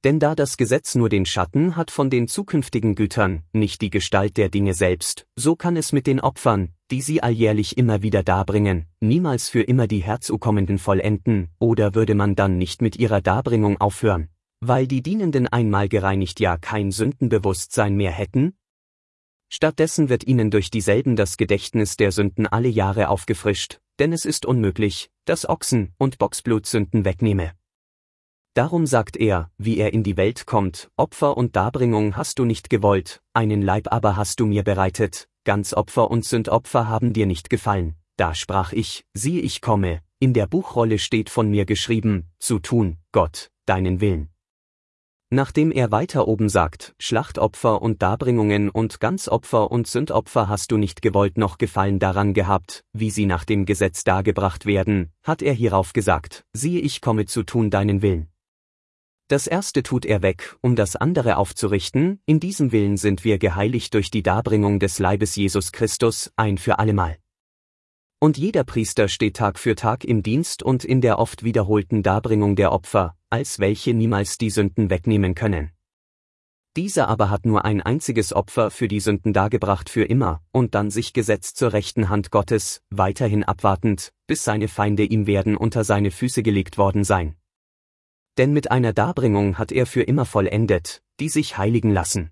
Denn da das Gesetz nur den Schatten hat von den zukünftigen Gütern, nicht die Gestalt der Dinge selbst, so kann es mit den Opfern, die sie alljährlich immer wieder darbringen, niemals für immer die Herzurkommenden vollenden, oder würde man dann nicht mit ihrer Darbringung aufhören, weil die Dienenden einmal gereinigt ja kein Sündenbewusstsein mehr hätten? Stattdessen wird ihnen durch dieselben das Gedächtnis der Sünden alle Jahre aufgefrischt, denn es ist unmöglich, dass Ochsen- und Bocksblut Sünden wegnehme. Darum sagt er, wie er in die Welt kommt: Opfer und Darbringung hast du nicht gewollt, einen Leib aber hast du mir bereitet, Ganzopfer und Sündopfer haben dir nicht gefallen. Da sprach ich, siehe, ich komme, in der Buchrolle steht von mir geschrieben, zu tun, Gott, deinen Willen. Nachdem er weiter oben sagt, Schlachtopfer und Darbringungen und Ganzopfer und Sündopfer hast du nicht gewollt noch Gefallen daran gehabt, wie sie nach dem Gesetz dargebracht werden, hat er hierauf gesagt, siehe, ich komme zu tun deinen Willen. Das erste tut er weg, um das andere aufzurichten, in diesem Willen sind wir geheiligt durch die Darbringung des Leibes Jesus Christus, ein für allemal. Und jeder Priester steht Tag für Tag im Dienst und in der oft wiederholten Darbringung der Opfer, als welche niemals die Sünden wegnehmen können. Dieser aber hat nur ein einziges Opfer für die Sünden dargebracht für immer, und dann sich gesetzt zur rechten Hand Gottes, weiterhin abwartend, bis seine Feinde ihm werden unter seine Füße gelegt worden sein. Denn mit einer Darbringung hat er für immer vollendet, die sich heiligen lassen.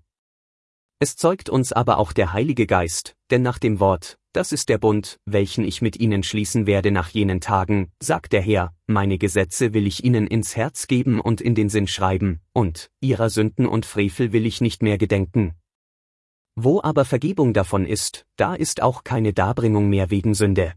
Es zeugt uns aber auch der Heilige Geist, denn nach dem Wort, das ist der Bund, welchen ich mit ihnen schließen werde nach jenen Tagen, sagt der Herr, meine Gesetze will ich ihnen ins Herz geben und in den Sinn schreiben, und ihrer Sünden und Frevel will ich nicht mehr gedenken. Wo aber Vergebung davon ist, da ist auch keine Darbringung mehr wegen Sünde.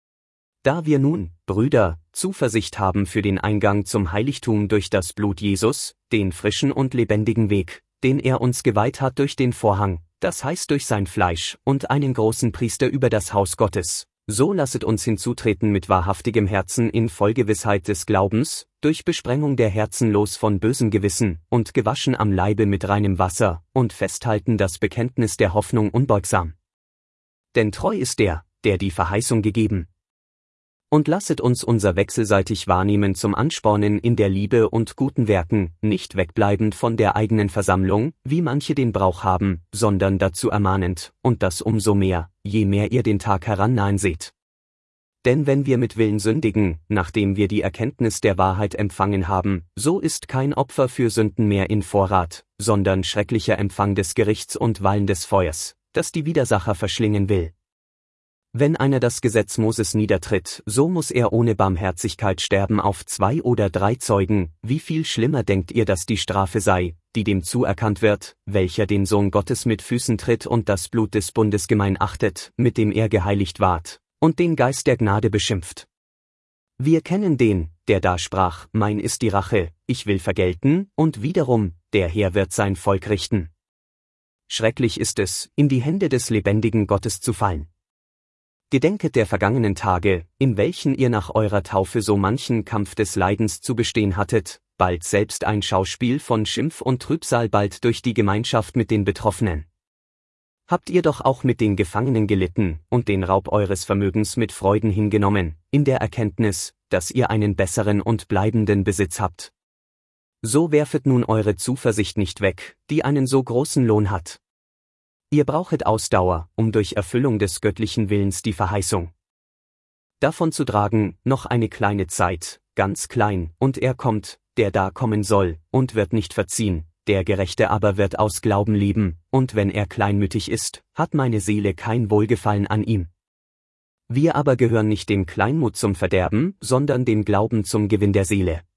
Da wir nun, Brüder, Zuversicht haben für den Eingang zum Heiligtum durch das Blut Jesus, den frischen und lebendigen Weg, den er uns geweiht hat durch den Vorhang, das heißt durch sein Fleisch, und einen großen Priester über das Haus Gottes, so lasset uns hinzutreten mit wahrhaftigem Herzen in Vollgewissheit des Glaubens, durch Besprengung der Herzen los von bösem Gewissen, und gewaschen am Leibe mit reinem Wasser, und festhalten das Bekenntnis der Hoffnung unbeugsam. Denn treu ist der die Verheißung gegeben. Und lasset uns unser wechselseitig Wahrnehmen zum Anspornen in der Liebe und guten Werken, nicht wegbleibend von der eigenen Versammlung, wie manche den Brauch haben, sondern dazu ermahnend, und das umso mehr, je mehr ihr den Tag herannahen seht. Denn wenn wir mit Willen sündigen, nachdem wir die Erkenntnis der Wahrheit empfangen haben, so ist kein Opfer für Sünden mehr in Vorrat, sondern schrecklicher Empfang des Gerichts und wallendes Feuers, das die Widersacher verschlingen will. Wenn einer das Gesetz Moses niedertritt, so muss er ohne Barmherzigkeit sterben auf 2 oder 3 Zeugen. Wie viel schlimmer denkt ihr, dass die Strafe sei, die dem zuerkannt wird, welcher den Sohn Gottes mit Füßen tritt und das Blut des Bundes gemein achtet, mit dem er geheiligt ward, und den Geist der Gnade beschimpft? Wir kennen den, der da sprach, mein ist die Rache, ich will vergelten, und wiederum, der Herr wird sein Volk richten. Schrecklich ist es, in die Hände des lebendigen Gottes zu fallen. Gedenket der vergangenen Tage, in welchen ihr nach eurer Taufe so manchen Kampf des Leidens zu bestehen hattet, bald selbst ein Schauspiel von Schimpf und Trübsal, bald durch die Gemeinschaft mit den Betroffenen. Habt ihr doch auch mit den Gefangenen gelitten und den Raub eures Vermögens mit Freuden hingenommen, in der Erkenntnis, dass ihr einen besseren und bleibenden Besitz habt. So werfet nun eure Zuversicht nicht weg, die einen so großen Lohn hat. Ihr brauchet Ausdauer, um durch Erfüllung des göttlichen Willens die Verheißung davon zu tragen, noch eine kleine Zeit, ganz klein, und er kommt, der da kommen soll, und wird nicht verziehen, der Gerechte aber wird aus Glauben leben, und wenn er kleinmütig ist, hat meine Seele kein Wohlgefallen an ihm. Wir aber gehören nicht dem Kleinmut zum Verderben, sondern dem Glauben zum Gewinn der Seele.